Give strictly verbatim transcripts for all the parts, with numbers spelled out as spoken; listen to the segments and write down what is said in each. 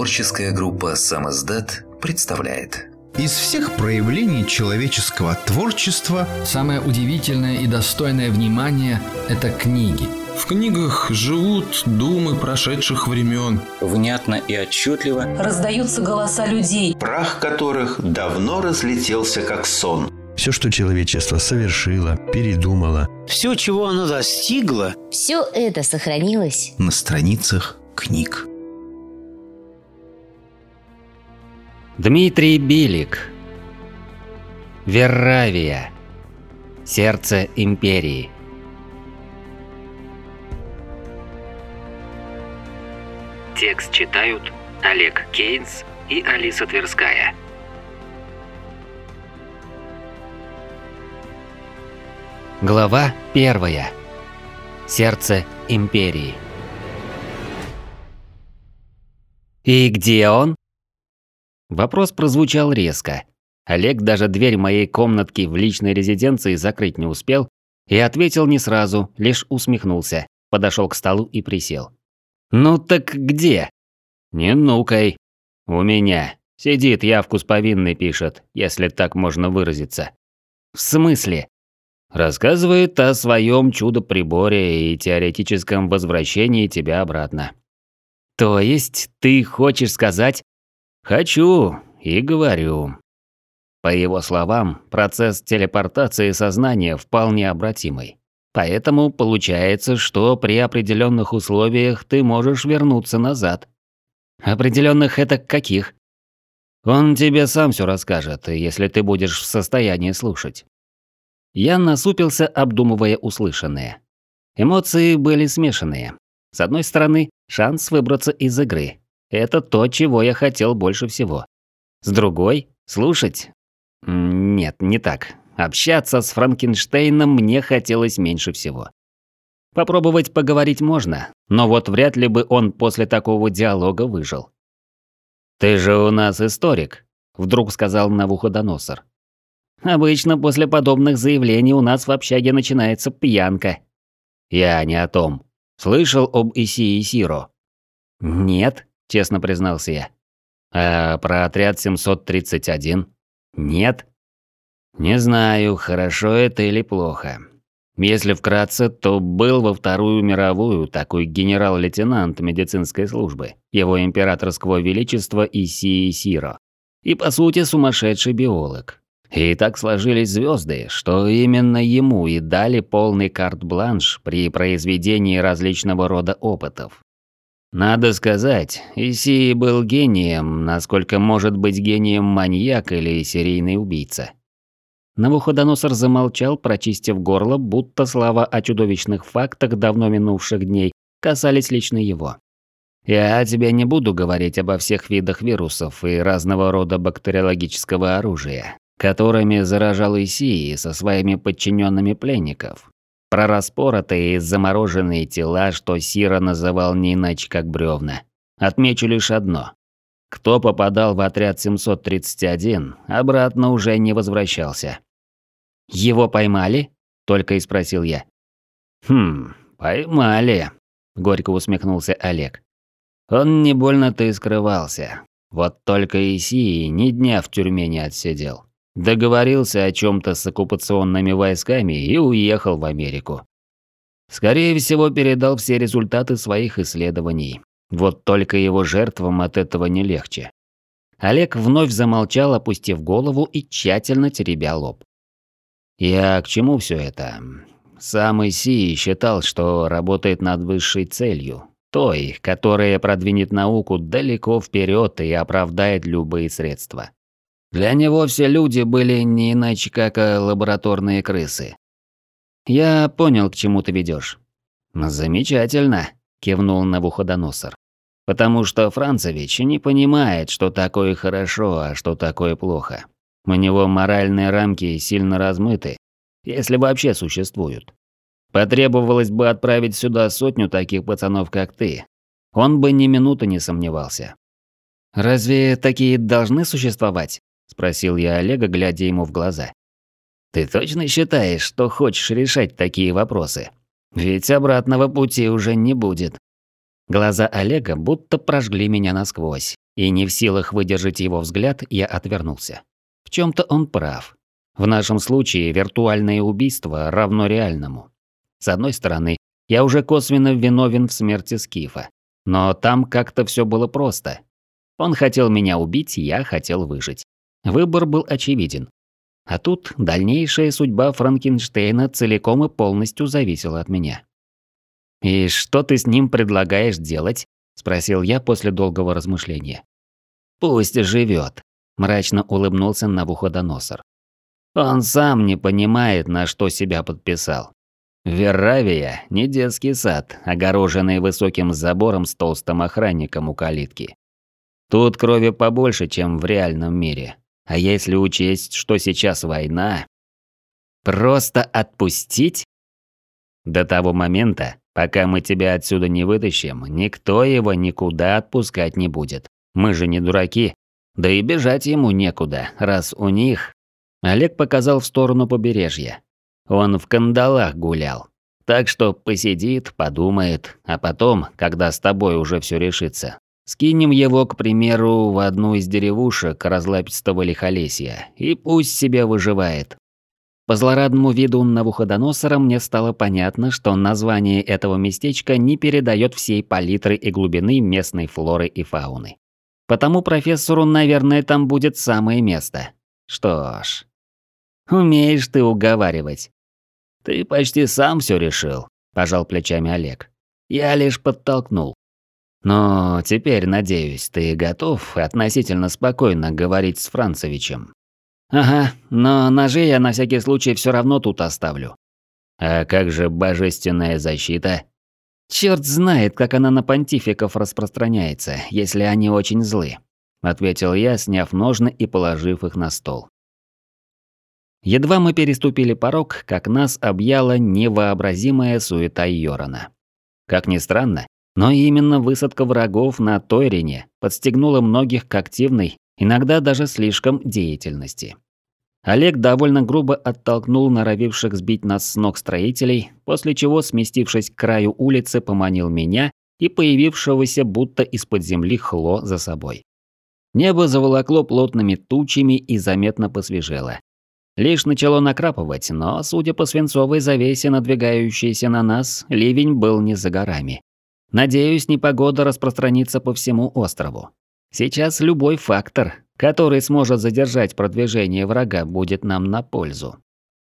Творческая группа «Самиздат» представляет. Из всех проявлений человеческого творчества самое удивительное и достойное внимания – это книги. В книгах живут думы прошедших времен. Внятно и отчетливо раздаются голоса людей, прах которых давно разлетелся как сон. Все, что человечество совершило, передумало. Все, чего оно достигло, все это сохранилось на страницах книг. Дмитрий Билик. Верравия. Сердце империи. Текст читают Олег Кейнс и Алиса Тверская. Глава первая. Сердце империи. «И где он?» Вопрос прозвучал резко. Олег даже дверь моей комнатки в личной резиденции закрыть не успел и ответил не сразу, лишь усмехнулся, подошел к столу и присел. «Ну так где?» «Не нукай. У меня. Сидит, явку с повинной пишет, если так можно выразиться». «В смысле?» «Рассказывает о своем чудо-приборе и теоретическом возвращении тебя обратно». «То есть ты хочешь сказать?» «Хочу и говорю». По его словам, процесс телепортации сознания вполне обратимый. Поэтому получается, что при определенных условиях ты можешь вернуться назад. Определенных это каких? Он тебе сам все расскажет, если ты будешь в состоянии слушать. Я насупился, обдумывая услышанное. Эмоции были смешанные. С одной стороны, шанс выбраться из игры. Это то, чего я хотел больше всего. С другой, слушать? Нет, не так. Общаться с Франкенштейном мне хотелось меньше всего. Попробовать поговорить можно, но вот вряд ли бы он после такого диалога выжил. «Ты же у нас историк», – вдруг сказал Навуходоносор. «Обычно после подобных заявлений у нас в общаге начинается пьянка». «Я не о том. Слышал об Исии Сиро?» «Нет», – честно признался я. «А про отряд семьсот тридцать один?» «Нет». «Не знаю, хорошо это или плохо. Если вкратце, то был во Вторую мировую такой генерал-лейтенант медицинской службы, его императорского величества Исии Сиро. И по сути сумасшедший биолог. И так сложились звезды, что именно ему и дали полный карт-бланш при произведении различного рода опытов. Надо сказать, Исии был гением, насколько может быть гением маньяк или серийный убийца». Навуходоносор замолчал, прочистив горло, будто слова о чудовищных фактах давно минувших дней касались лично его. «Я тебе не буду говорить обо всех видах вирусов и разного рода бактериологического оружия, которыми заражал Исии со своими подчиненными пленников. Про распоротые и замороженные тела, что Сиро называл не иначе как бревна. Отмечу лишь одно. Кто попадал в отряд семьсот тридцать один, обратно уже не возвращался». «Его поймали?» – только и спросил я. «Хм, поймали», – горько усмехнулся Олег. «Он не больно-то и скрывался. Вот только Исии ни дня в тюрьме не отсидел. Договорился о чем-то с оккупационными войсками и уехал в Америку. Скорее всего, передал все результаты своих исследований. Вот только его жертвам от этого не легче». Олег вновь замолчал, опустив голову и тщательно теребя лоб. «Я к чему все это? Сам Исии считал, что работает над высшей целью, той, которая продвинет науку далеко вперед и оправдает любые средства. Для него все люди были не иначе как лабораторные крысы». «Я понял, к чему ты ведешь». «Замечательно», – кивнул Навуходоносор. «Потому что Францевич не понимает, что такое хорошо, а что такое плохо. У него моральные рамки сильно размыты, если вообще существуют. Потребовалось бы отправить сюда сотню таких пацанов, как ты. Он бы ни минуты не сомневался». «Разве такие должны существовать?» – спросил я Олега, глядя ему в глаза. «Ты точно считаешь, что хочешь решать такие вопросы? Ведь обратного пути уже не будет». Глаза Олега будто прожгли меня насквозь, И не в силах выдержать его взгляд, я отвернулся. В чем-то он прав. В нашем случае виртуальное убийство равно реальному. С одной стороны, я уже косвенно виновен в смерти Скифа. Но там как-то все было просто. Он хотел меня убить, я хотел выжить. Выбор был очевиден. А тут дальнейшая судьба Франкенштейна целиком и полностью зависела от меня. «И что ты с ним предлагаешь делать?» – спросил я после долгого размышления. «Пусть живет», – мрачно улыбнулся Навуходоносор. «Он сам не понимает, на что себя подписал. Верравия – не детский сад, огороженный высоким забором с толстым охранником у калитки. Тут крови побольше, чем в реальном мире. А если учесть, что сейчас война... Просто отпустить? До того момента, пока мы тебя отсюда не вытащим, никто его никуда отпускать не будет. Мы же не дураки. Да и бежать ему некуда, раз у них... Олег показал в сторону побережья. Он в кандалах гулял. Так что посидит, подумает, а потом, когда с тобой уже все решится, скинем его, к примеру, в одну из деревушек разлапистого лихолесья, и пусть себе выживает. По злорадному виду Навуходоносора мне стало понятно, что название этого местечка не передает всей палитры и глубины местной флоры и фауны. Потому профессору, наверное, там будет самое место. Что ж, умеешь ты уговаривать. Ты почти сам все решил, пожал плечами Олег. Я лишь подтолкнул. Но теперь, надеюсь, ты готов относительно спокойно говорить с Францевичем. Ага, но ножи я на всякий случай все равно тут оставлю. А как же божественная защита? Черт знает, как она на понтификов распространяется, если они очень злы, ответил я, сняв ножны и положив их на стол. Едва мы переступили порог, как нас объяла невообразимая суета Йорона. Как ни странно, но именно высадка врагов на Тойрине подстегнула многих к активной, иногда даже слишком деятельности. Олег довольно грубо оттолкнул норовивших сбить нас с ног строителей, после чего, сместившись к краю улицы, поманил меня и появившегося будто из-под земли Хло за собой. Небо заволокло плотными тучами и заметно посвежело. Лишь начало накрапывать, но, судя по свинцовой завесе, надвигающейся на нас, ливень был не за горами. Надеюсь, непогода распространится по всему острову. Сейчас любой фактор, который сможет задержать продвижение врага, будет нам на пользу.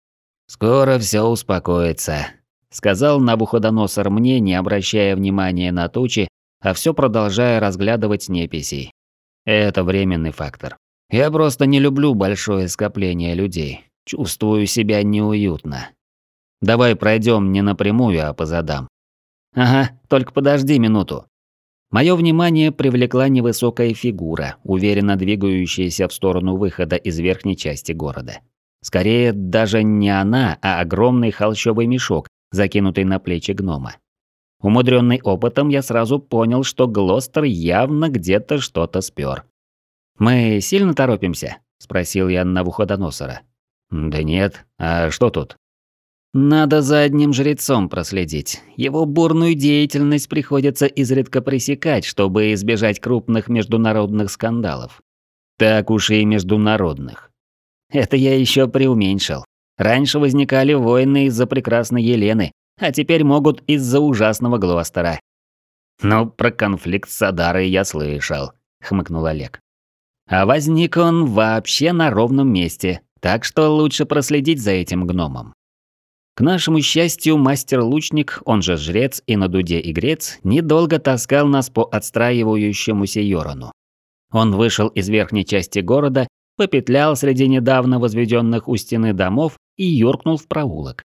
«Скоро все успокоится», – сказал Навуходоносор мне, не обращая внимания на тучи, а все продолжая разглядывать неписей. Это временный фактор. Я просто не люблю большое скопление людей. Чувствую себя неуютно. Давай пройдем не напрямую, а по задам. Ага, только подожди минуту. Мое внимание привлекла невысокая фигура, уверенно двигающаяся в сторону выхода из верхней части города. Скорее, даже не она, а огромный холщовый мешок, закинутый на плечи гнома. Умудренный опытом, я сразу понял, что Глостер явно где-то что-то спер. «Мы сильно торопимся?» – спросил я Навуходоносора. «Да нет, а что тут?» «Надо за одним жрецом проследить. Его бурную деятельность приходится изредка пресекать, чтобы избежать крупных международных скандалов». «Так уж и международных». «Это я еще преуменьшил. Раньше возникали войны из-за прекрасной Елены, а теперь могут из-за ужасного Глостера». «Ну, про конфликт с Адарой я слышал», – хмыкнул Олег. «А возник он вообще на ровном месте, так что лучше проследить за этим гномом». К нашему счастью, мастер-лучник, он же жрец и на дуде игрец, недолго таскал нас по отстраивающемуся Йорану. Он вышел из верхней части города, попетлял среди недавно возведенных у стены домов и юркнул в проулок.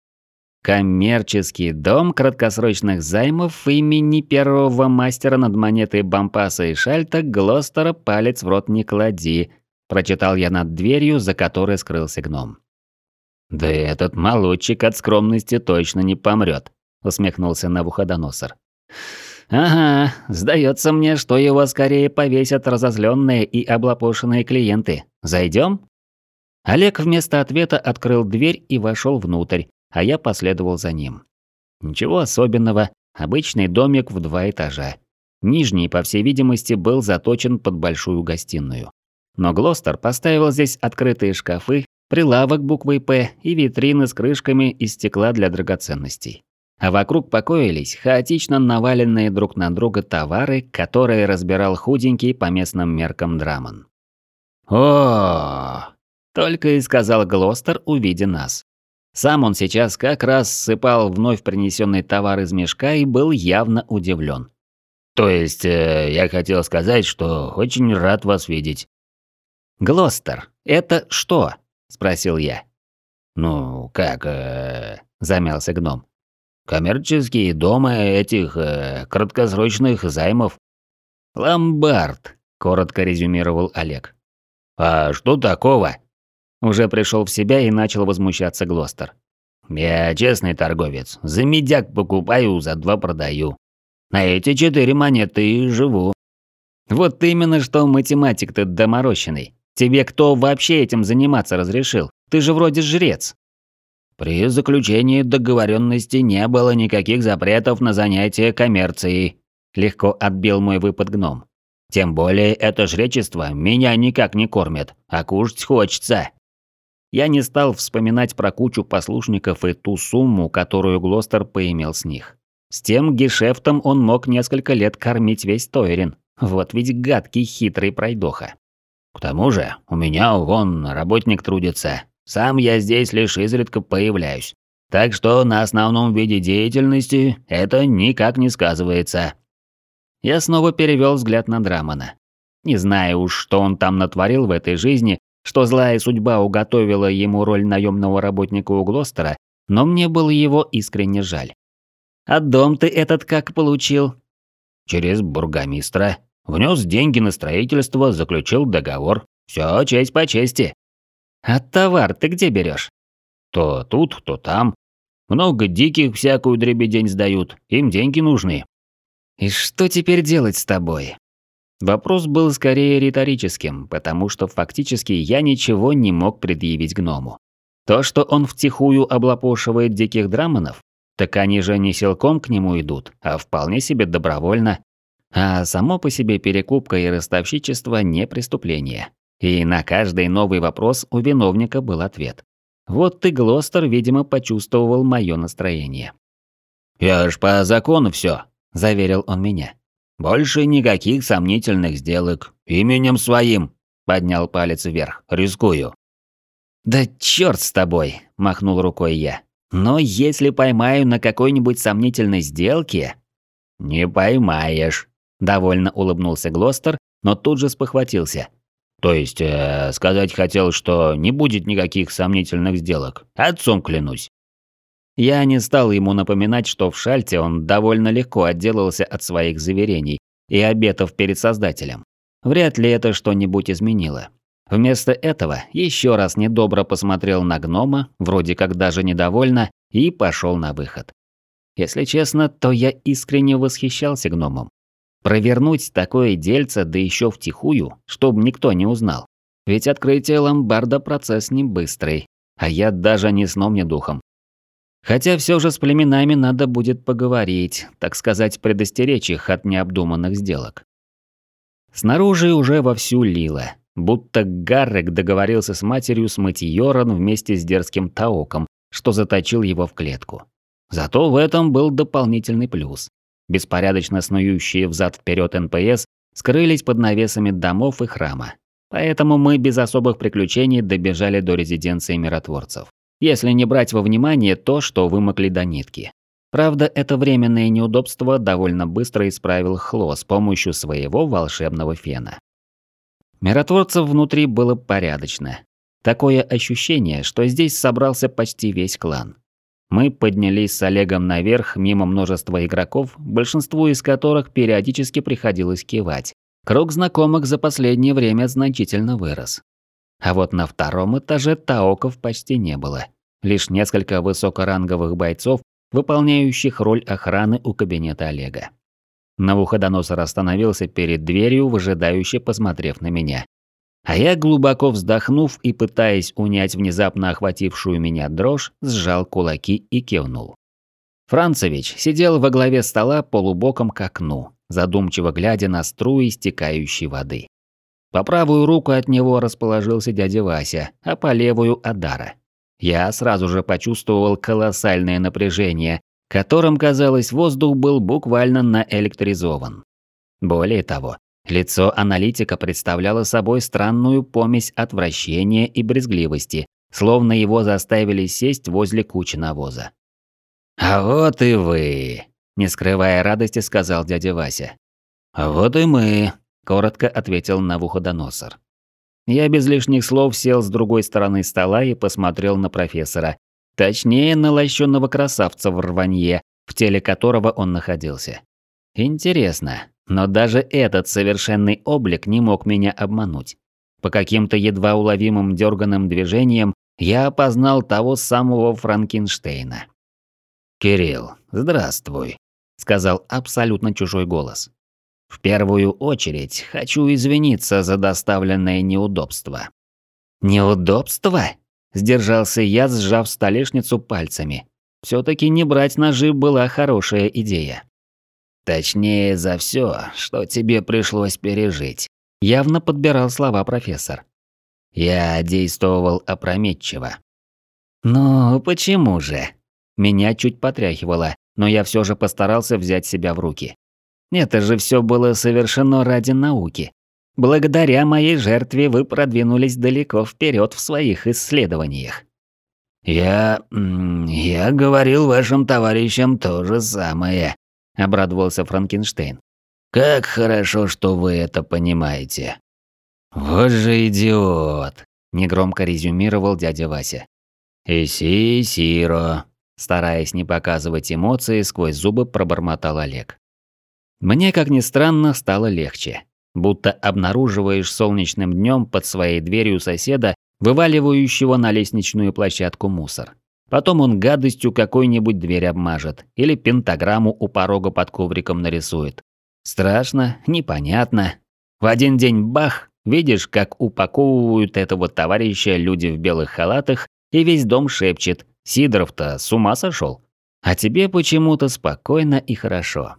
Коммерческий дом краткосрочных займов имени первого мастера над монетой Бампаса и Шальта Глостера палец в рот не клади, прочитал я над дверью, за которой скрылся гном. «Да этот молодчик от скромности точно не помрет», – усмехнулся Навуходоносор. «Ага, сдается мне, что его скорее повесят разозленные и облапошенные клиенты. Зайдем?» Олег вместо ответа открыл дверь и вошел внутрь, а я последовал за ним. Ничего особенного, обычный домик в два этажа. Нижний, по всей видимости, был заточен под большую гостиную. Но Глостер поставил здесь открытые шкафы, прилавок буквой «П» и витрины с крышками из стекла для драгоценностей. А вокруг покоились хаотично наваленные друг на друга товары, которые разбирал худенький по местным меркам Драмон. «О!» – только и сказал Глостер, увидя нас. Сам он сейчас как раз ссыпал вновь принесенный товар из мешка и был явно удивлен. «То есть, э, я хотел сказать, что очень рад вас видеть». «Глостер, это что?» – спросил я. «Ну, как, э, замялся гном. «Коммерческие дома этих э, краткосрочных займов». «Ломбард», – коротко резюмировал Олег. «А что такого?» Уже пришел в себя и начал возмущаться Глостер. «Я честный торговец, за медяк покупаю, за два продаю. На эти четыре монеты и живу». «Вот именно что математик-то доморощенный. Тебе кто вообще этим заниматься разрешил? Ты же вроде жрец». «При заключении договоренности не было никаких запретов на занятие коммерцией», – легко отбил мой выпад гном. «Тем более это жречество меня никак не кормит, а кушать хочется». Я не стал вспоминать про кучу послушников и ту сумму, которую Глостер поимел с них. С тем гешефтом он мог несколько лет кормить весь Тойрин. Вот ведь гадкий хитрый пройдоха. «К тому же у меня вон работник трудится. Сам я здесь лишь изредка появляюсь. Так что на основном виде деятельности это никак не сказывается». Я снова перевел взгляд на Драмона. Не знаю уж, что он там натворил в этой жизни, что злая судьба уготовила ему роль наемного работника у Глостера, но мне было его искренне жаль. «А дом ты этот как получил?» «Через бургомистра. Внес деньги на строительство, заключил договор. Все честь по чести». «А товар ты где берешь?» «То тут, то там. Много диких всякую дребедень сдают, им деньги нужны». «И что теперь делать с тобой?» Вопрос был скорее риторическим, потому что фактически я ничего не мог предъявить гному. То, что он втихую облапошивает диких драмонов, так они же не силком к нему идут, а вполне себе добровольно. А само по себе перекупка и ростовщичество не преступление. И на каждый новый вопрос у виновника был ответ. Вот и Глостер, видимо, почувствовал мое настроение. «Я ж по закону все», – заверил он меня. «Больше никаких сомнительных сделок. Именем своим», – поднял палец вверх, – «рискую». «Да черт с тобой», – махнул рукой я. «Но если поймаю на какой-нибудь сомнительной сделке...» «Не поймаешь», – довольно улыбнулся Глостер, но тут же спохватился. «То есть, э, сказать хотел, что не будет никаких сомнительных сделок. Отцом клянусь». Я не стал ему напоминать, что в Шальте он довольно легко отделался от своих заверений и обетов перед Создателем. Вряд ли это что-нибудь изменило. Вместо этого еще раз недобро посмотрел на гнома, вроде как даже недовольно, и пошел на выход. Если честно, то я искренне восхищался гномом. Провернуть такое дельце, да еще втихую, чтобы никто не узнал. Ведь открытие ломбарда процесс не быстрый, а я даже ни сном, ни духом. Хотя все же с племенами надо будет поговорить, так сказать, предостеречь их от необдуманных сделок. Снаружи уже вовсю лило, будто Гаррек договорился с матерью смыть Йоран вместе с дерзким Таоком, что заточил его в клетку. Зато в этом был дополнительный плюс. Беспорядочно снующие взад-вперед эн пэ эс скрылись под навесами домов и храма. Поэтому мы без особых приключений добежали до резиденции миротворцев. Если не брать во внимание то, что вымокли до нитки. Правда, это временное неудобство довольно быстро исправил Хло с помощью своего волшебного фена. Миротворцев внутри было порядочно. Такое ощущение, что здесь собрался почти весь клан. Мы поднялись с Олегом наверх мимо множества игроков, большинству из которых периодически приходилось кивать. Круг знакомых за последнее время значительно вырос. А вот на втором этаже таоков почти не было. Лишь несколько высокоранговых бойцов, выполняющих роль охраны у кабинета Олега. Навуходоносор остановился перед дверью, выжидающе посмотрев на меня. А я, глубоко вздохнув и пытаясь унять внезапно охватившую меня дрожь, сжал кулаки и кивнул. Францевич сидел во главе стола полубоком к окну, задумчиво глядя на струи стекающей воды. По правую руку от него расположился дядя Вася, а по левую – Адара. Я сразу же почувствовал колоссальное напряжение, которым, казалось, воздух был буквально наэлектризован. Более того, лицо аналитика представляло собой странную помесь отвращения и брезгливости, словно его заставили сесть возле кучи навоза. «А вот и вы!» – не скрывая радости, сказал дядя Вася. «А вот и мы!» – коротко ответил Навуходоносор. Я без лишних слов сел с другой стороны стола и посмотрел на профессора, точнее на лощеного красавца в рванье, в теле которого он находился. Интересно, но даже этот совершенный облик не мог меня обмануть. По каким-то едва уловимым дерганым движениям я опознал того самого Франкенштейна. «Кирилл, здравствуй», – сказал абсолютно чужой голос. «В первую очередь хочу извиниться за доставленное неудобство». «Неудобство?» – сдержался я, сжав столешницу пальцами. Все-таки не брать ножи была хорошая идея. «Точнее, за все, что тебе пришлось пережить», – явно подбирал слова профессор. «Я действовал опрометчиво». «Ну, почему же?» Меня чуть потряхивало, но я все же постарался взять себя в руки. Это же все было совершено ради науки. Благодаря моей жертве вы продвинулись далеко вперед в своих исследованиях. «Я... я говорил вашим товарищам то же самое», – обрадовался Франкенштейн. «Как хорошо, что вы это понимаете». «Вот же идиот», – негромко резюмировал дядя Вася. «Иси, Сиро», – стараясь не показывать эмоции, сквозь зубы пробормотал Олег. Мне, как ни странно, стало легче. Будто обнаруживаешь солнечным днем под своей дверью соседа, вываливающего на лестничную площадку мусор. Потом он гадостью какой-нибудь дверь обмажет или пентаграмму у порога под ковриком нарисует. Страшно, непонятно. В один день бах, видишь, как упаковывают этого товарища люди в белых халатах, и весь дом шепчет: «Сидоров-то с ума сошел?» А тебе почему-то спокойно и хорошо.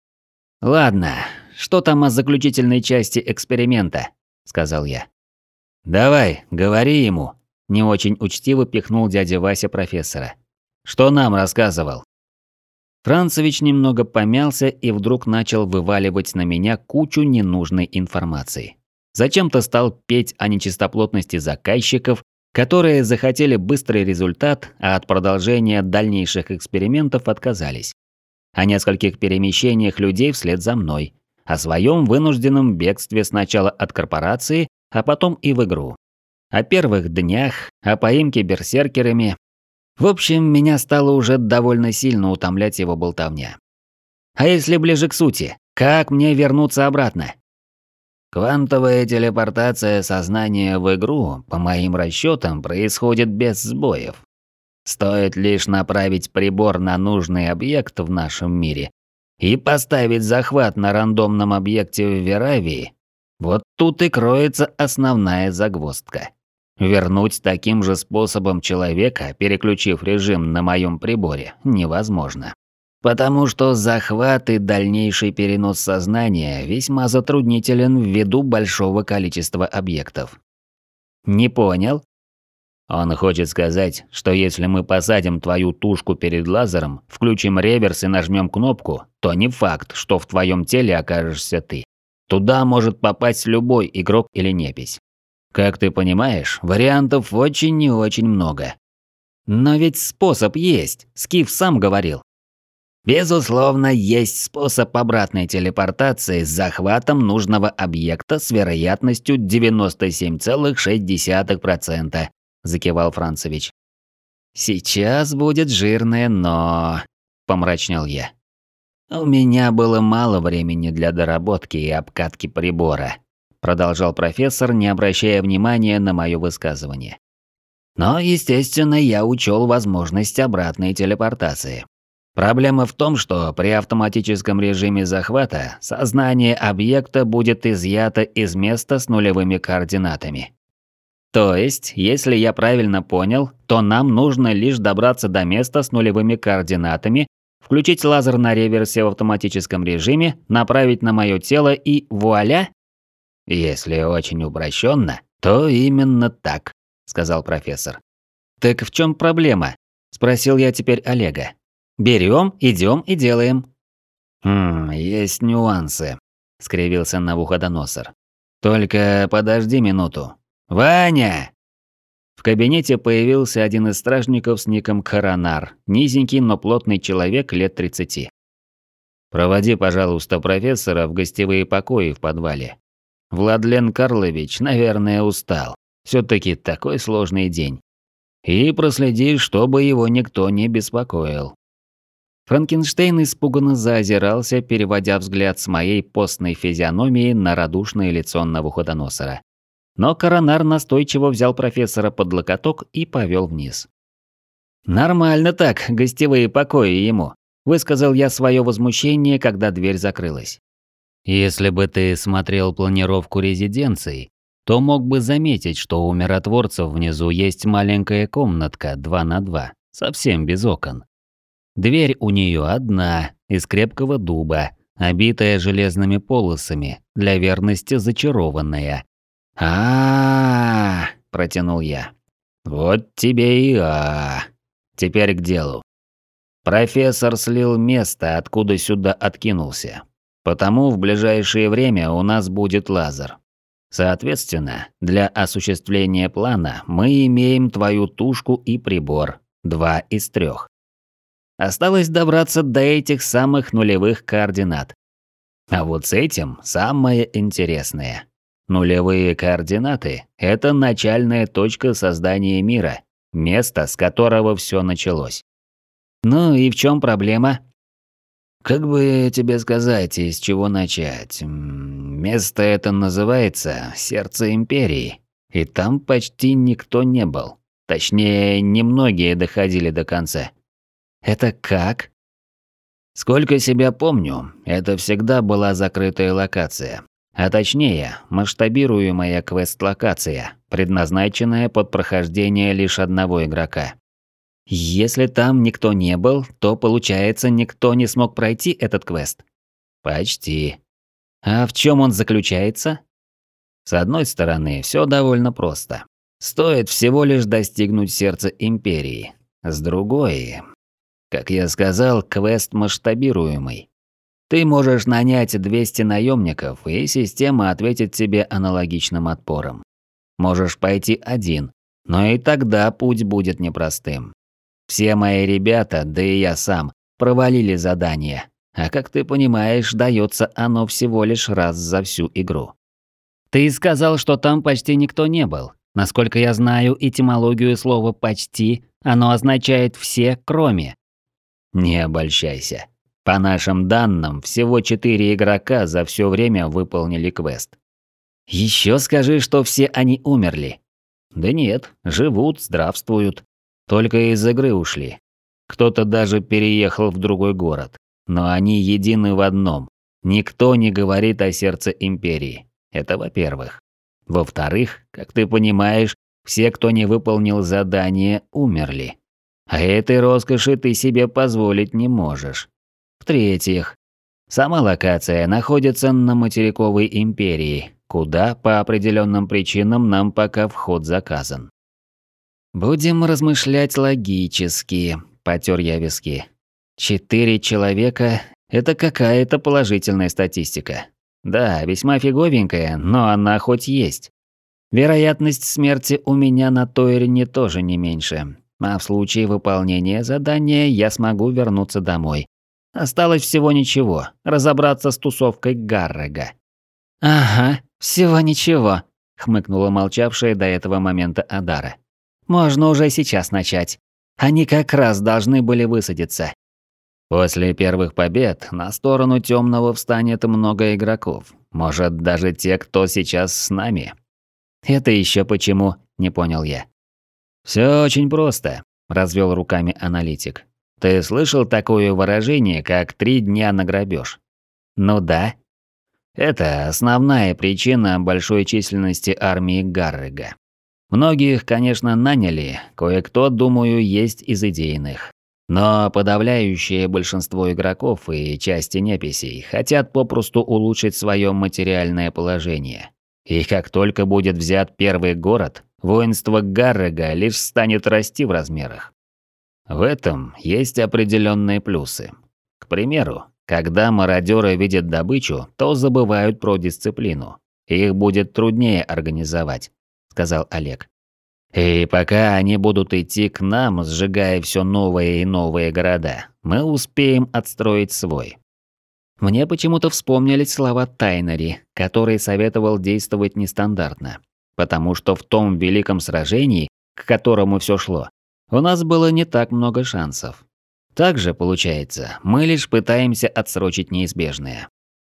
«Ладно, что там о заключительной части эксперимента?» – сказал я. «Давай, говори ему», – не очень учтиво пихнул дядя Вася профессора. «Что нам рассказывал?» Францевич немного помялся и вдруг начал вываливать на меня кучу ненужной информации. Зачем-то стал петь о нечистоплотности заказчиков, которые захотели быстрый результат, а от продолжения дальнейших экспериментов отказались. О нескольких перемещениях людей вслед за мной, о своем вынужденном бегстве сначала от корпорации, а потом и в игру. О первых днях, о поимке берсеркерами. В общем, меня стало уже довольно сильно утомлять его болтовня. А если ближе к сути, как мне вернуться обратно? Квантовая телепортация сознания в игру, по моим расчетам, происходит без сбоев. Стоит лишь направить прибор на нужный объект в нашем мире и поставить захват на рандомном объекте в Веравии, вот тут и кроется основная загвоздка. Вернуть таким же способом человека, переключив режим на моем приборе, невозможно. Потому что захват и дальнейший перенос сознания весьма затруднителен ввиду большого количества объектов. Не понял? Он хочет сказать, что если мы посадим твою тушку перед лазером, включим реверс и нажмем кнопку, то не факт, что в твоем теле окажешься ты. Туда может попасть любой игрок или непись. Как ты понимаешь, вариантов очень и очень много. Но ведь способ есть, Скиф сам говорил. Безусловно, есть способ обратной телепортации с захватом нужного объекта с вероятностью девяносто семь целых шесть десятых процента. Закивал Францевич. «Сейчас будет жирное «но», – помрачнел я. «У меня было мало времени для доработки и обкатки прибора», – продолжал профессор, не обращая внимания на мое высказывание. «Но, естественно, я учел возможность обратной телепортации. Проблема в том, что при автоматическом режиме захвата сознание объекта будет изъято из места с нулевыми координатами. То есть, если я правильно понял, то нам нужно лишь добраться до места с нулевыми координатами, включить лазер на реверсе в автоматическом режиме, направить на мое тело и вуаля? Если очень упрощенно, то именно так, сказал профессор. Так в чем проблема? Спросил я теперь Олега. Берем, идем и делаем. Хм, есть нюансы, скривился Навуходоносор. Только подожди минуту. Ваня! В кабинете появился один из стражников с ником Коронар, низенький, но плотный человек лет тридцати. Проводи, пожалуйста, профессора в гостевые покои в подвале. Владлен Карлович, наверное, устал. Все-таки такой сложный день. И проследи, чтобы его никто не беспокоил. Франкенштейн испуганно заозирался, переводя взгляд с моей постной физиономии на радушное лицо Навуходоносора. Но Коронар настойчиво взял профессора под локоток и повел вниз. «Нормально так, гостевые покои ему», – высказал я свое возмущение, когда дверь закрылась. «Если бы ты смотрел планировку резиденции, то мог бы заметить, что у миротворцев внизу есть маленькая комнатка два на два, совсем без окон. Дверь у нее одна, из крепкого дуба, обитая железными полосами, для верности зачарованная. А-а-а, протянул я. Вот тебе и а. Теперь к делу. Профессор слил место, откуда сюда откинулся. Потому в ближайшее время у нас будет лазер. Соответственно, для осуществления плана мы имеем твою тушку и прибор, два из трех. Осталось добраться до этих самых нулевых координат. А вот с этим самое интересное. Нулевые координаты – это начальная точка создания мира, место, с которого все началось. Ну и в чем проблема? Как бы тебе сказать, из чего начать? Место это называется Сердце Империи, и там почти никто не был. Точнее, немногие доходили до конца. Это как? Сколько себя помню, это всегда была закрытая локация. А точнее, масштабируемая квест-локация, предназначенная под прохождение лишь одного игрока. Если там никто не был, то, получается, никто не смог пройти этот квест? Почти. А в чем он заключается? С одной стороны, все довольно просто. Стоит всего лишь достигнуть сердца Империи. С другой, как я сказал, квест масштабируемый. Ты можешь нанять двести наемников, и система ответит тебе аналогичным отпором. Можешь пойти один, но и тогда путь будет непростым. Все мои ребята, да и я сам, провалили задание, а как ты понимаешь, дается оно всего лишь раз за всю игру. Ты сказал, что там почти никто не был. Насколько я знаю этимологию слова «почти», оно означает «все, кроме». Не обольщайся. По нашим данным, всего четыре игрока за все время выполнили квест. Еще скажи, что все они умерли. Да нет, живут, здравствуют. Только из игры ушли. Кто-то даже переехал в другой город. Но они едины в одном. Никто не говорит о сердце Империи. Это во-первых. Во-вторых, как ты понимаешь, все, кто не выполнил задание, умерли. А этой роскоши ты себе позволить не можешь. В-третьих, сама локация находится на материковой империи, куда по определенным причинам нам пока вход заказан. Будем размышлять логически, потер я виски. Четыре человека – это какая-то положительная статистика. Да, весьма фиговенькая, но она хоть есть. Вероятность смерти у меня на Тойрине тоже не меньше. А в случае выполнения задания я смогу вернуться домой. Осталось всего ничего – разобраться с тусовкой Гаррега. «Ага, всего ничего», – хмыкнула молчавшая до этого момента Адара. «Можно уже сейчас начать. Они как раз должны были высадиться». После первых побед на сторону темного встанет много игроков. Может, даже те, кто сейчас с нами. «Это еще почему?» – не понял я. «Все очень просто», – развел руками аналитик. «Ты слышал такое выражение, как «три дня на грабеж»?» «Ну да». Это основная причина большой численности армии Гаррега. Многих, конечно, наняли, кое-кто, думаю, есть из идейных. Но подавляющее большинство игроков и части неписей хотят попросту улучшить свое материальное положение. И как только будет взят первый город, воинство Гаррега лишь станет расти в размерах. В этом есть определенные плюсы. К примеру, когда мародеры видят добычу, то забывают про дисциплину. Их будет труднее организовать, сказал Олег. И пока они будут идти к нам, сжигая все новые и новые города, мы успеем отстроить свой. Мне почему-то вспомнились слова Тайнери, который советовал действовать нестандартно. Потому что в том великом сражении, к которому все шло, у нас было не так много шансов. Также, получается, мы лишь пытаемся отсрочить неизбежное.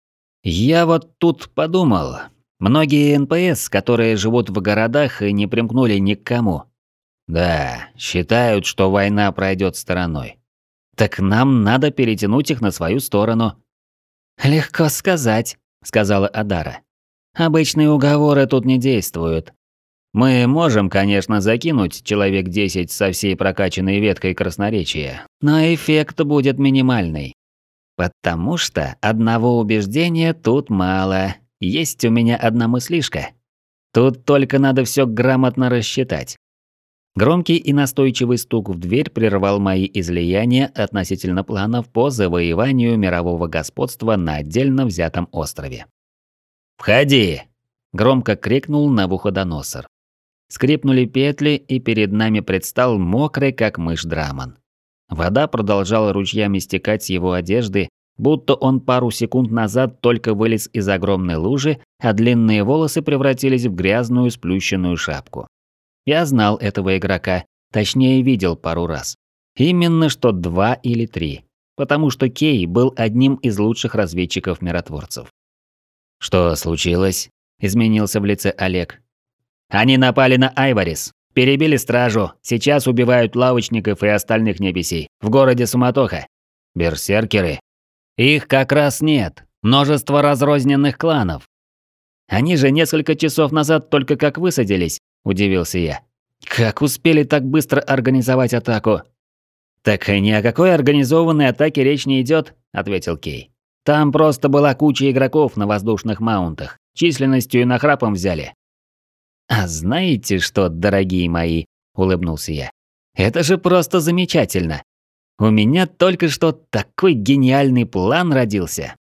Я вот тут подумал, многие эн пэ эс, которые живут в городах и не примкнули ни к кому, да, считают, что война пройдет стороной. Так нам надо перетянуть их на свою сторону. «Легко сказать», — сказала Адара. «Обычные уговоры тут не действуют. Мы можем, конечно, закинуть человек десять со всей прокачанной веткой красноречия, но эффект будет минимальный. Потому что одного убеждения тут мало. Есть у меня одна мыслишка. Тут только надо все грамотно рассчитать». Громкий и настойчивый стук в дверь прервал мои излияния относительно планов по завоеванию мирового господства на отдельно взятом острове. «Входи!» – громко крикнул Навуходоносор. Скрипнули петли, и перед нами предстал мокрый, как мышь, Драман. Вода продолжала ручьями стекать с его одежды, будто он пару секунд назад только вылез из огромной лужи, а длинные волосы превратились в грязную сплющенную шапку. Я знал этого игрока, точнее видел пару раз. Именно что два или три, потому что Кей был одним из лучших разведчиков-миротворцев. «Что случилось?» – изменился в лице Олег. «Они напали на Айворис, перебили стражу, сейчас убивают лавочников и остальных неписей. В городе суматоха. Берсеркеры? Их как раз нет, множество разрозненных кланов. Они же несколько часов назад только как высадились», – удивился я. «Как успели так быстро организовать атаку?» «Так ни о какой организованной атаке речь не идет», – ответил Кей. «Там просто была куча игроков на воздушных маунтах, численностью и нахрапом взяли». «А знаете что, дорогие мои?» – улыбнулся я. «Это же просто замечательно. У меня только что такой гениальный план родился.